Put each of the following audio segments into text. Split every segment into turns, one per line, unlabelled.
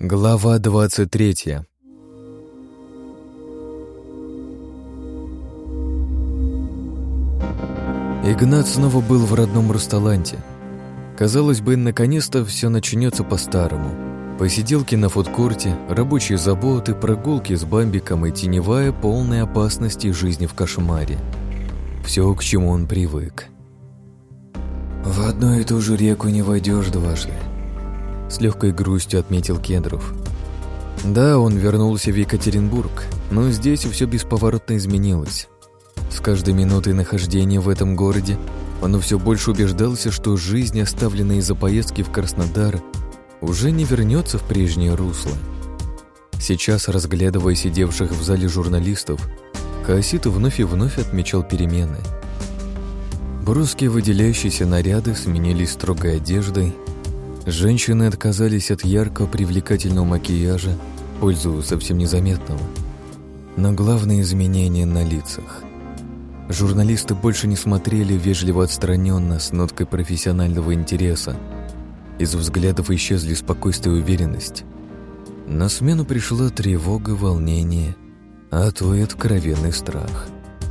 Глава 23. Игнат снова был в родном Русталанте. Казалось бы, наконец-то все начнется по-старому. Посиделки на фудкорте, рабочие заботы, прогулки с Бамбиком и теневая, полная опасности жизни в кошмаре. Все, к чему он привык. «В одну и ту же реку не войдешь дважды», — с легкой грустью отметил Кедров. Да, он вернулся в Екатеринбург, но здесь все бесповоротно изменилось. С каждой минутой нахождения в этом городе он все больше убеждался, что жизнь, оставленная из-за поездки в Краснодар, уже не вернется в прежнее русло. Сейчас, разглядывая сидевших в зале журналистов, Хаосит вновь и вновь отмечал перемены. Брусские выделяющиеся наряды сменились строгой одеждой, женщины отказались от яркого привлекательного макияжа в пользу совсем незаметного. Но главное изменение на лицах. Журналисты больше не смотрели вежливо отстраненно с ноткой профессионального интереса. Из взглядов исчезли спокойствие и уверенность. На смену пришла тревога, волнение, а то и откровенный страх.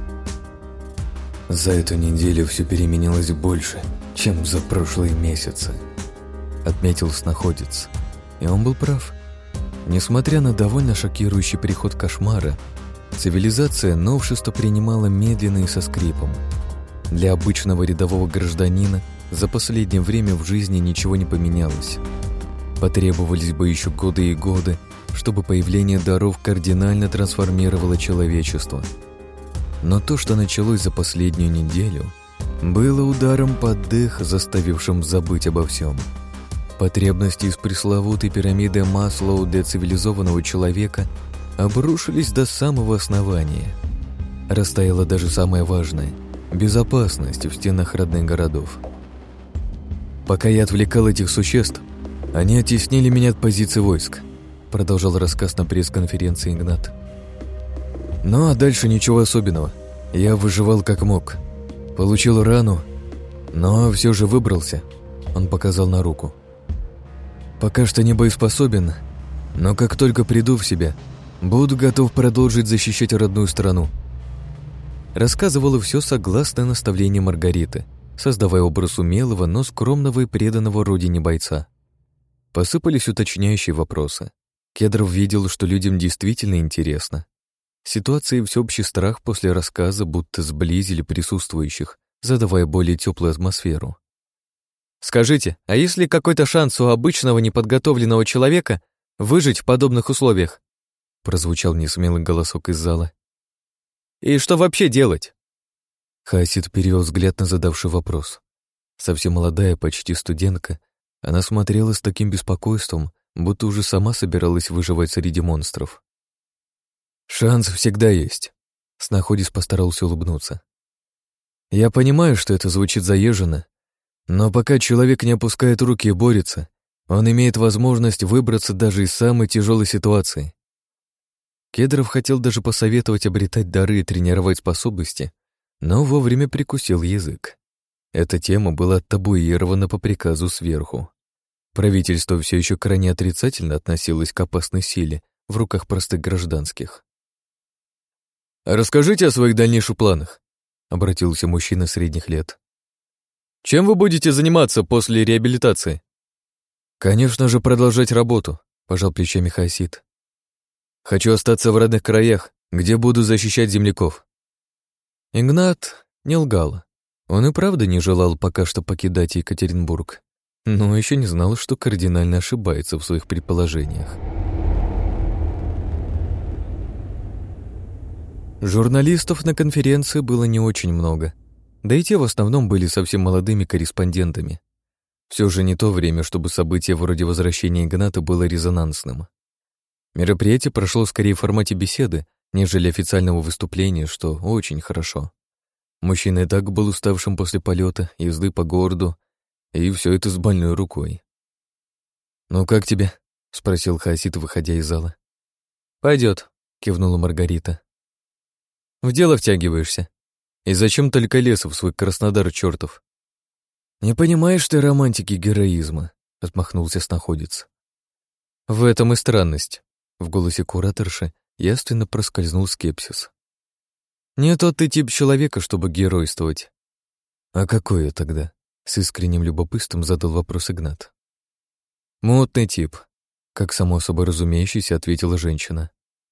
За эту неделю все переменилось больше, чем за прошлые месяцы, отметил снаходец. И он был прав. Несмотря на довольно шокирующий переход кошмара, цивилизация новшество принимала медленно и со скрипом. Для обычного рядового гражданина за последнее время в жизни ничего не поменялось. Потребовались бы еще годы и годы, чтобы появление даров кардинально трансформировало человечество. Но то, что началось за последнюю неделю, было ударом под дых, заставившим забыть обо всем. Потребности из пресловутой пирамиды Маслоу для цивилизованного человека обрушились до самого основания. Растаяло даже самое важное – безопасность в стенах родных городов. «Пока я отвлекал этих существ, они оттеснили меня от позиции войск», продолжал рассказ на пресс-конференции Игнат. Ну а дальше ничего особенного. Я выживал как мог. Получил рану, но все же выбрался. Он показал на руку. Пока что не боеспособен, но как только приду в себя, буду готов продолжить защищать родную страну. Рассказывала все согласно наставлению Маргариты, создавая образ умелого, но скромного и преданного родине бойца. Посыпались уточняющие вопросы. Кедров видел, что людям действительно интересно. Ситуация и всеобщий страх после рассказа будто сблизили присутствующих, задавая более теплую атмосферу. «Скажите, а есть ли какой-то шанс у обычного неподготовленного человека выжить в подобных условиях?» Прозвучал несмелый голосок из зала. «И что вообще делать?» Хаосит перевел взгляд на задавший вопрос. Совсем молодая, почти студентка, она смотрела с таким беспокойством, будто уже сама собиралась выживать среди монстров. «Шанс всегда есть», — снаходец постарался улыбнуться. «Я понимаю, что это звучит заезженно, но пока человек не опускает руки и борется, он имеет возможность выбраться даже из самой тяжелой ситуации». Кедров хотел даже посоветовать обретать дары и тренировать способности, но вовремя прикусил язык. Эта тема была табуирована по приказу сверху. Правительство все еще крайне отрицательно относилось к опасной силе в руках простых гражданских. «Расскажите о своих дальнейших планах», — обратился мужчина средних лет. «Чем вы будете заниматься после реабилитации?» «Конечно же, продолжать работу», — пожал плечами Хаосит. «Хочу остаться в родных краях, где буду защищать земляков». Игнат не лгал. Он и правда не желал пока что покидать Екатеринбург, но еще не знал, что кардинально ошибается в своих предположениях. Журналистов на конференции было не очень много, да и те в основном были совсем молодыми корреспондентами. Все же не то время, чтобы событие вроде возвращения Игната было резонансным. Мероприятие прошло скорее в формате беседы, нежели официального выступления, что очень хорошо. Мужчина и так был уставшим после полета, езды по городу, и все это с больной рукой. «Ну как тебе?» — спросил Хаосит, выходя из зала. «Пойдет», — кивнула Маргарита. «В дело втягиваешься. И зачем только лез в свой Краснодар чертов?» «Не понимаешь ты романтики героизма», — отмахнулся снаходец. В этом и странность. В голосе кураторши явственно проскользнул скепсис. Не тот ты тип человека, чтобы геройствовать. А какой я тогда? С искренним любопытством задал вопрос Игнат. Мутный тип, как само собой разумеющееся ответила женщина.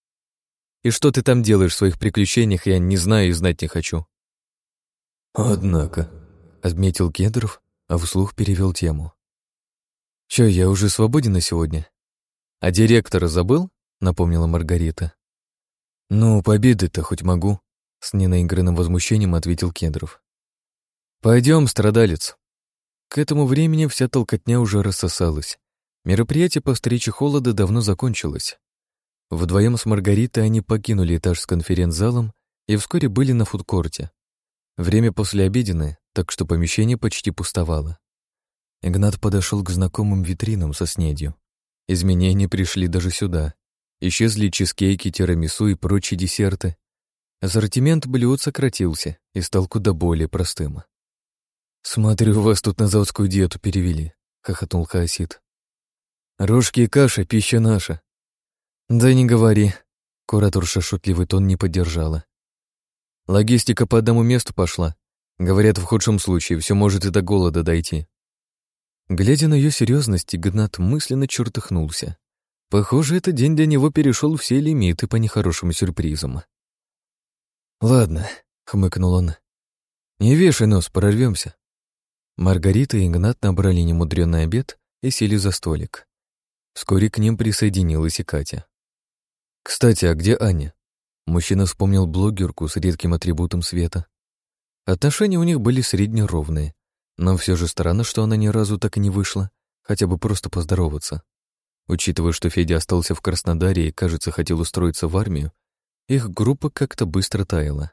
И что ты там делаешь в своих приключениях, я не знаю и знать не хочу. Однако, отметил Кедров, а вслух перевел тему. Чё, я уже свободен на сегодня? А директора забыл? Напомнила Маргарита. Ну, пообедать-то хоть могу, с ненаигранным возмущением ответил Кедров. Пойдем, страдалец. К этому времени вся толкотня уже рассосалась. Мероприятие по встрече холода давно закончилось. Вдвоем с Маргаритой они покинули этаж с конференц-залом и вскоре были на фудкорте. Время послеобеденное, так что помещение почти пустовало. Игнат подошел к знакомым витринам со снедью. Изменения пришли даже сюда. Исчезли чизкейки, тирамису и прочие десерты. Ассортимент блюд сократился и стал куда более простым. «Смотрю, вас тут на заводскую диету перевели», — хохотнул Хаосид. «Рожки и каша — пища наша». «Да не говори», — кураторша шутливый тон не поддержала. «Логистика по одному месту пошла. Говорят, в худшем случае все может и до голода дойти». Глядя на ее серьезность, Игнат мысленно чертыхнулся. Похоже, этот день для него перешел все лимиты по нехорошим сюрпризам. «Ладно», — хмыкнул он. «Не вешай нос, прорвемся». Маргарита и Игнат набрали немудрённый обед и сели за столик. Вскоре к ним присоединилась и Катя. «Кстати, а где Аня?» Мужчина вспомнил блогерку с редким атрибутом света. Отношения у них были среднеровные, но все же странно, что она ни разу так и не вышла, хотя бы просто поздороваться. Учитывая, что Федя остался в Краснодаре и, кажется, хотел устроиться в армию, их группа как-то быстро таяла.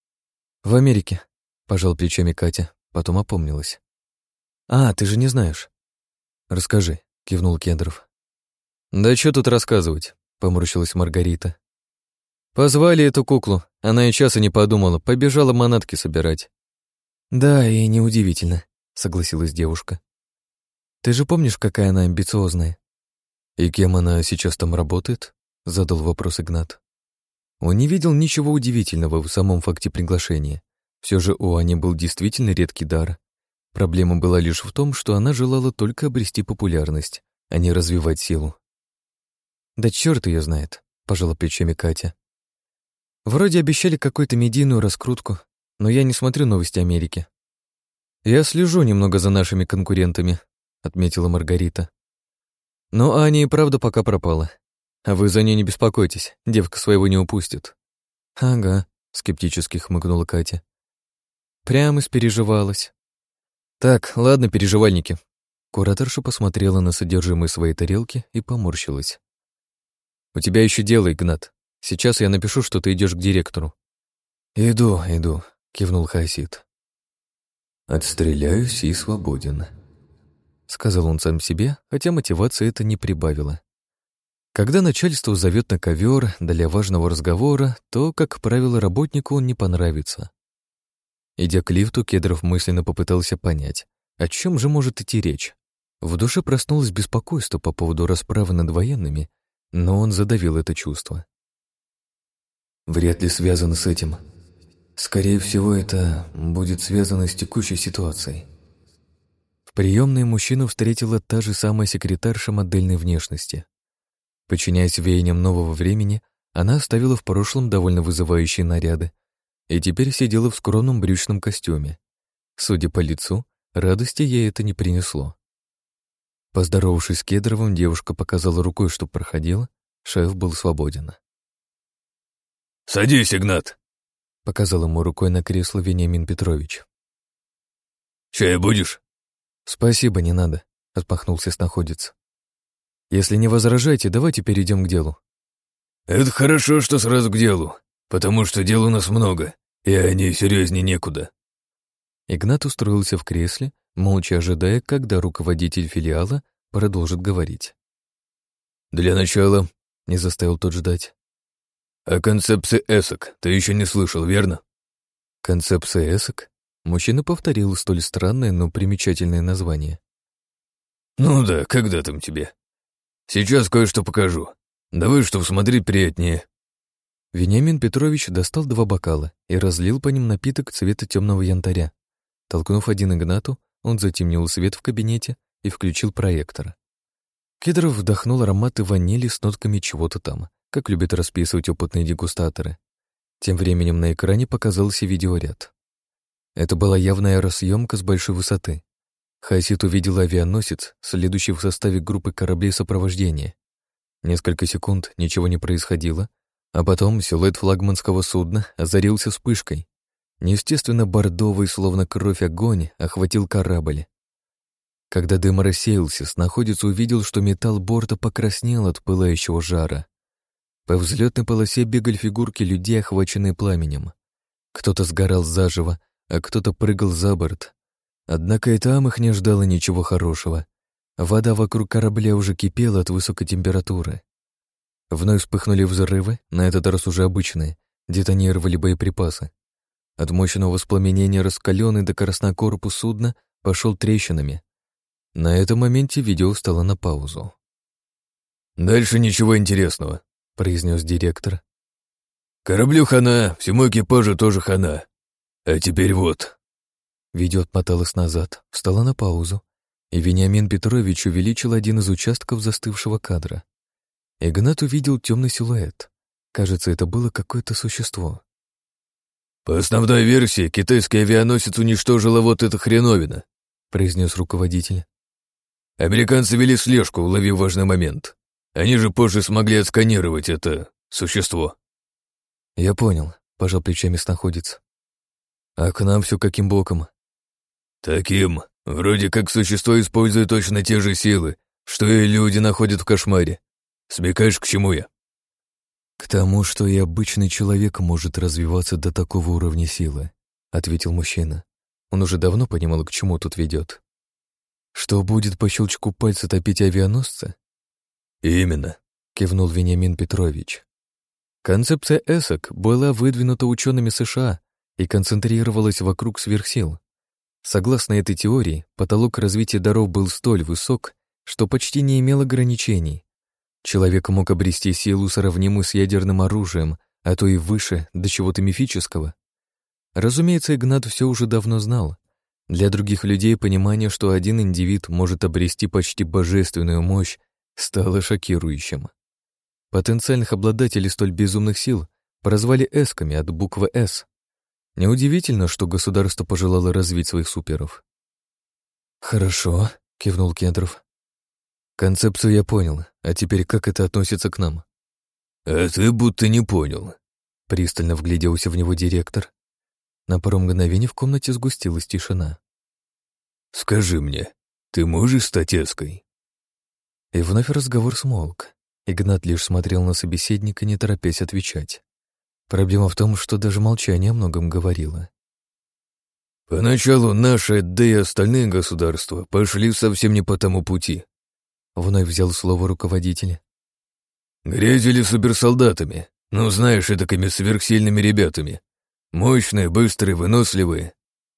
«В Америке», — пожал плечами Катя, потом опомнилась. «А, ты же не знаешь». «Расскажи», — кивнул Кедров. «Да что тут рассказывать?» — поморщилась Маргарита. «Позвали эту куклу, она и часа не подумала, побежала манатки собирать». «Да, и неудивительно», — согласилась девушка. «Ты же помнишь, какая она амбициозная?» «И кем она сейчас там работает?» — задал вопрос Игнат. Он не видел ничего удивительного в самом факте приглашения. Все же у Ани был действительно редкий дар. Проблема была лишь в том, что она желала только обрести популярность, а не развивать силу. «Да черт ее знает», — пожала плечами Катя. «Вроде обещали какую-то медийную раскрутку, но я не смотрю новости Америки». «Я слежу немного за нашими конкурентами», — отметила Маргарита. «Но Аня и правда пока пропала. А вы за ней не беспокойтесь, девка своего не упустит». «Ага», — скептически хмыкнула Катя. «Прямо испереживалась». «Так, ладно, переживальники». Кураторша посмотрела на содержимое своей тарелки и поморщилась. «У тебя еще дело, Игнат. Сейчас я напишу, что ты идешь к директору». «Иду», — кивнул Хасид. «Отстреляюсь и свободен», — сказал он сам себе, хотя мотивация это не прибавила. Когда начальство зовет на ковер для важного разговора, то, как правило, работнику он не понравится. Идя к лифту, Кедров мысленно попытался понять, о чем же может идти речь. В душе проснулось беспокойство по поводу расправы над военными, но он задавил это чувство. «Вряд ли связано с этим. Скорее всего, это будет связано с текущей ситуацией». В приемной мужчину встретила та же самая секретарша модельной внешности. Подчиняясь веяниям нового времени, она оставила в прошлом довольно вызывающие наряды и теперь сидела в скромном брючном костюме. Судя по лицу, радости ей это не принесло. Поздоровавшись с Кедровым, девушка показала рукой, что проходила, шеф был свободен.
«Садись, Игнат!»
— показал ему рукой на кресло Вениамин Петрович.
«Чай будешь?»
«Спасибо, не надо», — отмахнулся снаходец. «Если не возражаете, давайте перейдем к делу».
«Это хорошо, что сразу к делу, потому что дел у нас много, и они серьезнее некуда».
Игнат устроился в кресле, молча ожидая, когда руководитель филиала продолжит говорить.
«Для начала»,
— не заставил тот ждать.
«О концепции ЭСОК ты еще не слышал, верно?»
«Концепция ЭСОК?» Мужчина повторил столь странное, но примечательное название.
«Ну да, когда там тебе?» Сейчас кое-что покажу. Давай, чтоб смотреть приятнее».
Вениамин Петрович достал 2 бокала и разлил по ним напиток цвета темного янтаря. Толкнув один Игнату, он затемнил свет в кабинете и включил проектор. Кедров вдохнул ароматы ванили с нотками чего-то там, как любят расписывать опытные дегустаторы. Тем временем на экране показался видеоряд. Это была явная аэросъемка с большой высоты. Хаосит увидел авианосец, следующий в составе группы кораблей сопровождения. Несколько секунд ничего не происходило, а потом силуэт флагманского судна озарился вспышкой. Неестественно бордовый, словно кровь, огонь охватил корабль. Когда дым рассеялся, снаходец увидел, что металл борта покраснел от пылающего жара. По взлетной полосе бегали фигурки людей, охваченные пламенем. Кто-то сгорал заживо, а кто-то прыгал за борт. Однако и там их не ждало ничего хорошего. Вода вокруг корабля уже кипела от высокой температуры. Вновь вспыхнули взрывы, на этот раз уже обычные, детонировали боеприпасы. От мощного воспламенения раскаленный до красна корпус судна пошел трещинами. На этом моменте видео встало на паузу.
«Дальше ничего интересного», — произнес директор. «Кораблю хана, всему экипажу тоже хана. А теперь вот».
Видео отмоталось назад, встало на паузу, и Вениамин Петрович увеличил один из участков застывшего кадра. Игнат увидел темный силуэт. Кажется, это было какое-то существо.
«По основной версии, китайский авианосец уничтожила вот эта хреновина», — произнес руководитель. «Американцы вели слежку, уловив важный момент. Они же позже смогли отсканировать это существо».
«Я понял», — пожал плечами снаходец. «А к нам все каким боком?»
«Таким. Вроде как существо использует точно те же силы, что и люди находят в кошмаре. Смекаешь, к чему я?»
«К тому, что и обычный человек может развиваться до такого уровня силы», — ответил мужчина. Он уже давно понимал, к чему тут ведет. «Что будет по щелчку пальца топить авианосца?»
«Именно»,
— кивнул Вениамин Петрович. Концепция ЭСОК была выдвинута учеными США и концентрировалась вокруг сверхсил. Согласно этой теории, потолок развития даров был столь высок, что почти не имел ограничений. Человек мог обрести силу, сравнимую с ядерным оружием, а то и выше, до чего-то мифического. Разумеется, Игнат все уже давно знал. Для других людей понимание, что один индивид может обрести почти божественную мощь, стало шокирующим. Потенциальных обладателей столь безумных сил прозвали эсками от буквы «С». Неудивительно, что государство пожелало развить своих суперов. «Хорошо», — кивнул Кендров. «Концепцию я понял, а теперь как это относится к нам?»
«А ты будто не понял»,
— пристально вгляделся в него директор. На пару мгновений в комнате сгустилась тишина.
«Скажи мне, ты можешь стать эской?»
И вновь разговор смолк. Игнат лишь смотрел на собеседника, не торопясь отвечать. Проблема в том, что даже молчание о многом говорило.
«Поначалу наши, да и остальные государства пошли совсем не по тому пути»,
— вновь взял слово руководитель.
«Грезили суперсолдатами, ну, знаешь, этакими сверхсильными ребятами. Мощные, быстрые, выносливые».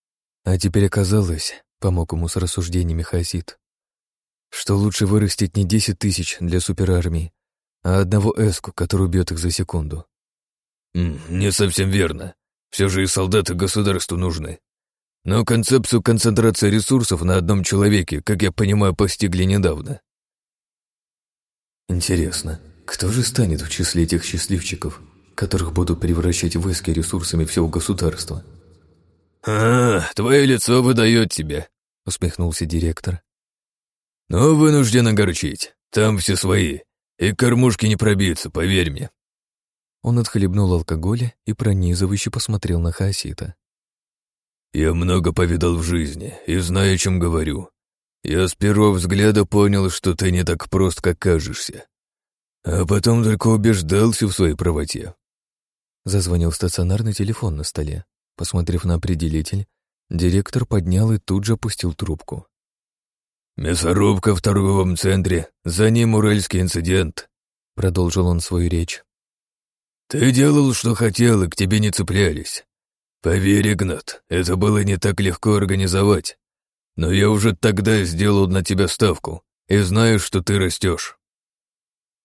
А теперь оказалось, помог ему с рассуждениями Хаосит, что лучше вырастить не 10 тысяч для суперармии, а одного эску, который убьет их за секунду.
«Не совсем верно. Все же и солдаты государству нужны. Но концепцию концентрации ресурсов на одном человеке, как я понимаю, постигли недавно».
Интересно, кто же станет в числе этих счастливчиков, которых будут превращать в эски ресурсами всего государства?
Твое лицо выдает тебя», — усмехнулся директор. «Но вынужден огорчить. Там все свои, и к кормушке не пробиться, поверь мне».
Он отхлебнул алкоголя и пронизывающе посмотрел на Хаосита.
«Я много повидал в жизни и знаю, о чем говорю. Я с первого взгляда понял, что ты не так прост, как кажешься. А потом только убеждался в своей правоте».
Зазвонил стационарный телефон на столе. Посмотрев на определитель, директор поднял и тут же опустил трубку.
«Мясорубка в торговом центре, за ним уральский инцидент», — продолжил он свою речь. «Ты делал, что хотел, и к тебе не цеплялись. Поверь, Игнат, это было не так легко организовать. Но я уже тогда сделал на тебя ставку и знаю, что ты растешь».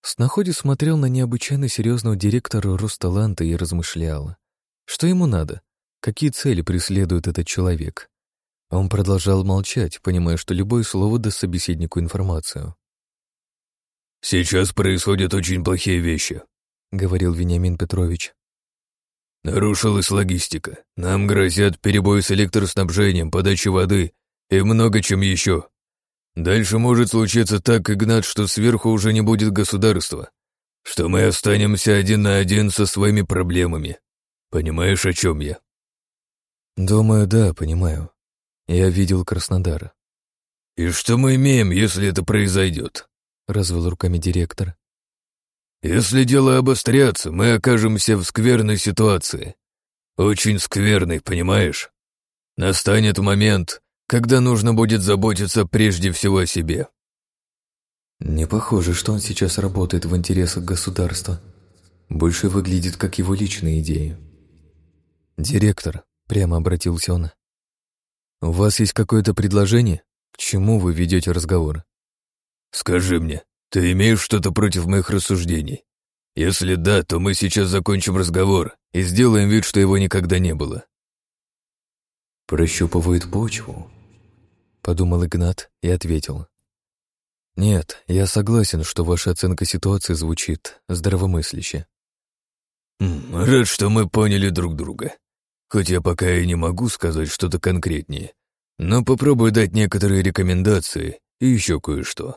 Снаходец смотрел на необычайно серьезного директора Росталанта и размышлял. Что ему надо? Какие цели преследует этот человек? Он продолжал молчать, понимая, что любое слово даст собеседнику информацию.
«Сейчас происходят очень плохие вещи», — говорил Вениамин Петрович. «Нарушилась логистика. Нам грозят перебои с электроснабжением, подачей воды и много чем еще. Дальше может случиться так, Игнат, что сверху уже не будет государства, что мы останемся один на один со своими проблемами. Понимаешь, о чем я?»
«Думаю, да, понимаю. Я видел Краснодар».
«И что мы имеем, если это произойдет?» — развел руками директор. «Если дело обострятся, мы окажемся в скверной ситуации. Очень скверной, понимаешь? Настанет момент, когда нужно будет заботиться прежде всего о себе».
Не похоже, что он сейчас работает в интересах государства. Больше выглядит как его личные идеи. «Директор», — прямо обратился он, — «у вас есть какое-то предложение? К чему вы ведете разговор?»
«Скажи мне, ты имеешь что-то против моих рассуждений? Если да, то мы сейчас закончим разговор и сделаем вид, что его никогда не было».
«Прощупывает почву», — подумал Игнат и ответил. «Нет, я согласен, что ваша оценка ситуации звучит здравомысляще».
«Рад, что мы поняли друг друга. Хоть я пока и не могу сказать что-то конкретнее, но попробую дать некоторые рекомендации и еще кое-что».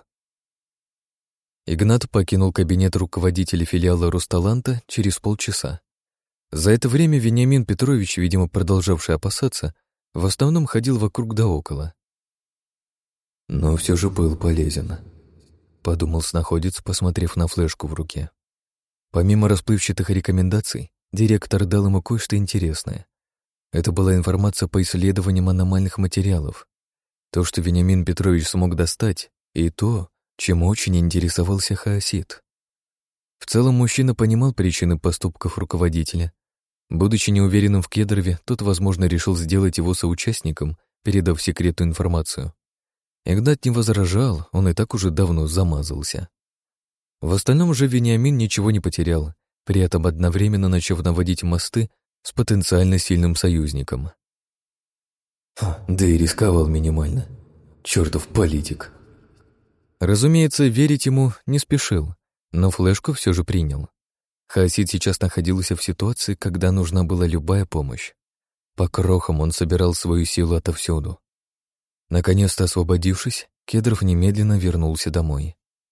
Игнат покинул кабинет руководителя филиала Росталанта через полчаса. За это время Вениамин Петрович, видимо, продолжавший опасаться, в основном ходил вокруг да около. «Но все же был полезен», — подумал снаходец, посмотрев на флешку в руке. Помимо расплывчатых рекомендаций, директор дал ему кое-что интересное. Это была информация по исследованиям аномальных материалов. То, что Вениамин Петрович смог достать, и то, чем очень интересовался Хаосид. В целом мужчина понимал причины поступков руководителя. Будучи неуверенным в Кедрове, тот, возможно, решил сделать его соучастником, передав секретную информацию. Игнат не возражал, он и так уже давно замазался. В остальном же Вениамин ничего не потерял, при этом одновременно начав наводить мосты с потенциально сильным союзником. Да и рисковал минимально. Чертов политик. Разумеется, верить ему не спешил, но флешку все же принял. Хаосид сейчас находился в ситуации, когда нужна была любая помощь. По крохам он собирал свою силу отовсюду. Наконец-то освободившись, Кедров немедленно вернулся домой.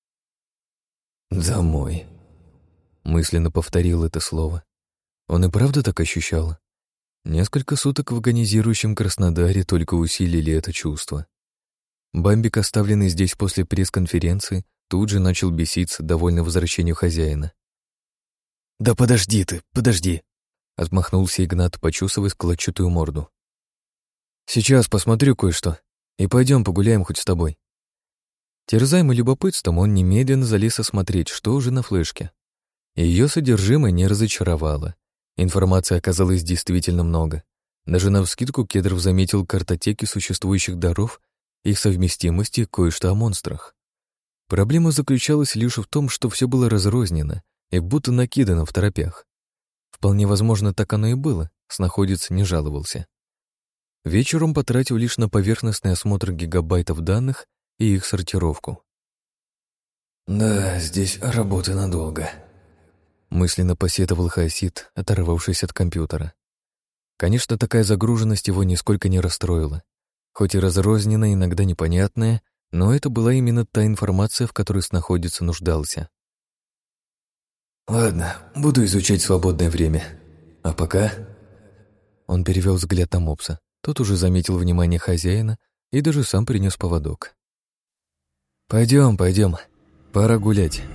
«Домой», — мысленно повторил это слово. Он и правда так ощущал. Несколько суток в агонизирующем Краснодаре только усилили это чувство. Бамбик, оставленный здесь после пресс-конференции, тут же начал беситься, довольно возвращению хозяина. «Да подожди ты, подожди!» — отмахнулся Игнат, почесывая складчатую морду. «Сейчас посмотрю кое-что, и пойдем погуляем хоть с тобой». Терзаемый любопытством, он немедленно залез осмотреть, что уже на флешке. Ее содержимое не разочаровало. Информации оказалось действительно много. Даже навскидку Кедров заметил картотеки существующих даров, их совместимости, кое-что о монстрах. Проблема заключалась лишь в том, что все было разрознено и будто накидано в торопях. Вполне возможно, так оно и было, снаходец не жаловался. Вечером потратил лишь на поверхностный осмотр гигабайтов данных и их сортировку. «Да, здесь работы надолго», — мысленно посетовал Хаосид, оторвавшись от компьютера. Конечно, такая загруженность его нисколько не расстроила. Хоть и разрозненная, иногда непонятная, но это была именно та информация, в которой снаходец нуждался. «Ладно, буду изучать в свободное время. А пока...» Он перевел взгляд на мопса. Тот уже заметил внимание хозяина и даже сам принес поводок. «Пойдем, пора гулять.